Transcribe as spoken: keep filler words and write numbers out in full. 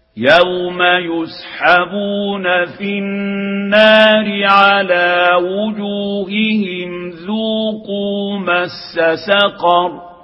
يوم يسحبون في النار على وجوههم ذوقوا مس سقر